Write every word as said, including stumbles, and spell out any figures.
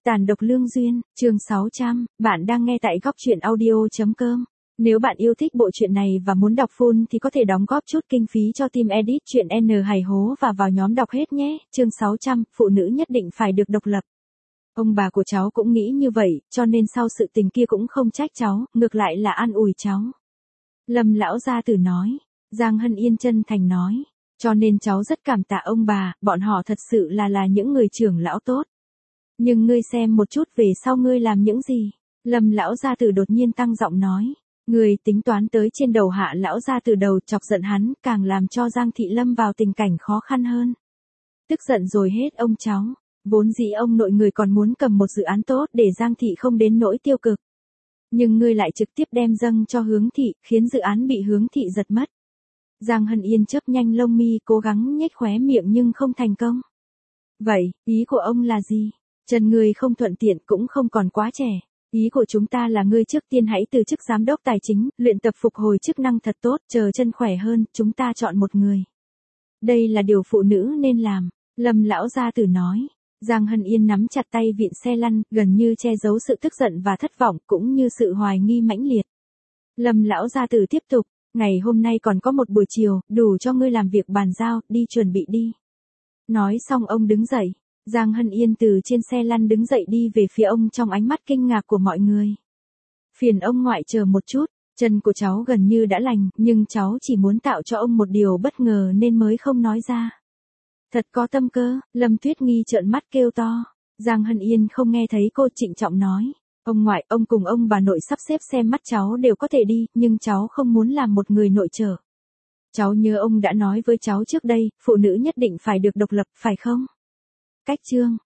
Tàn độc lương duyên, chương sáu trăm, bạn đang nghe tại góc truyện audio.com. Nếu bạn yêu thích bộ truyện này và muốn đọc full thì có thể đóng góp chút kinh phí cho team edit truyện N Hài Hố và vào nhóm đọc hết nhé. Chương sáu trăm, phụ nữ nhất định phải được độc lập. Ông bà của cháu cũng nghĩ như vậy, cho nên sau sự tình kia cũng không trách cháu, ngược lại là an ủi cháu. Lâm lão gia tử nói, Giang Hân Yên chân thành nói, cho nên cháu rất cảm tạ ông bà, bọn họ thật sự là là những người trưởng lão tốt. Nhưng ngươi xem một chút về sau ngươi làm những gì? Lâm lão gia tử đột nhiên tăng giọng nói. Ngươi tính toán tới trên đầu hạ lão gia tử đầu chọc giận hắn, càng làm cho Giang Thị lâm vào tình cảnh khó khăn hơn. Tức giận rồi hết ông cháu. Vốn dĩ ông nội người còn muốn cầm một dự án tốt để Giang Thị không đến nỗi tiêu cực. Nhưng ngươi lại trực tiếp đem dâng cho Hướng Thị, khiến dự án bị Hướng Thị giật mất. Giang Hân Yên chớp nhanh lông mi cố gắng nhếch khóe miệng nhưng không thành công. Vậy, ý của ông là gì? Chân ngươi không thuận tiện cũng không còn quá trẻ. Ý của chúng ta là ngươi trước tiên hãy từ chức giám đốc tài chính, luyện tập phục hồi chức năng thật tốt, chờ chân khỏe hơn, chúng ta chọn một người. Đây là điều phụ nữ nên làm, Lâm lão gia tử nói. Giang Hân Yên nắm chặt tay vịn xe lăn, gần như che giấu sự tức giận và thất vọng, cũng như sự hoài nghi mãnh liệt. Lâm lão gia tử tiếp tục, ngày hôm nay còn có một buổi chiều, đủ cho ngươi làm việc bàn giao, đi chuẩn bị đi. Nói xong ông đứng dậy. Giang Hân Yên từ trên xe lăn đứng dậy đi về phía ông trong ánh mắt kinh ngạc của mọi người. Phiền ông ngoại chờ một chút, chân của cháu gần như đã lành, nhưng cháu chỉ muốn tạo cho ông một điều bất ngờ nên mới không nói ra. Thật có tâm cơ, Lâm Tuyết Nghi trợn mắt kêu to. Giang Hân Yên không nghe thấy cô trịnh trọng nói. Ông ngoại, ông cùng ông bà nội sắp xếp xem mắt cháu đều có thể đi, nhưng cháu không muốn làm một người nội trợ. Cháu nhớ ông đã nói với cháu trước đây, phụ nữ nhất định phải được độc lập, phải không? Cách chương,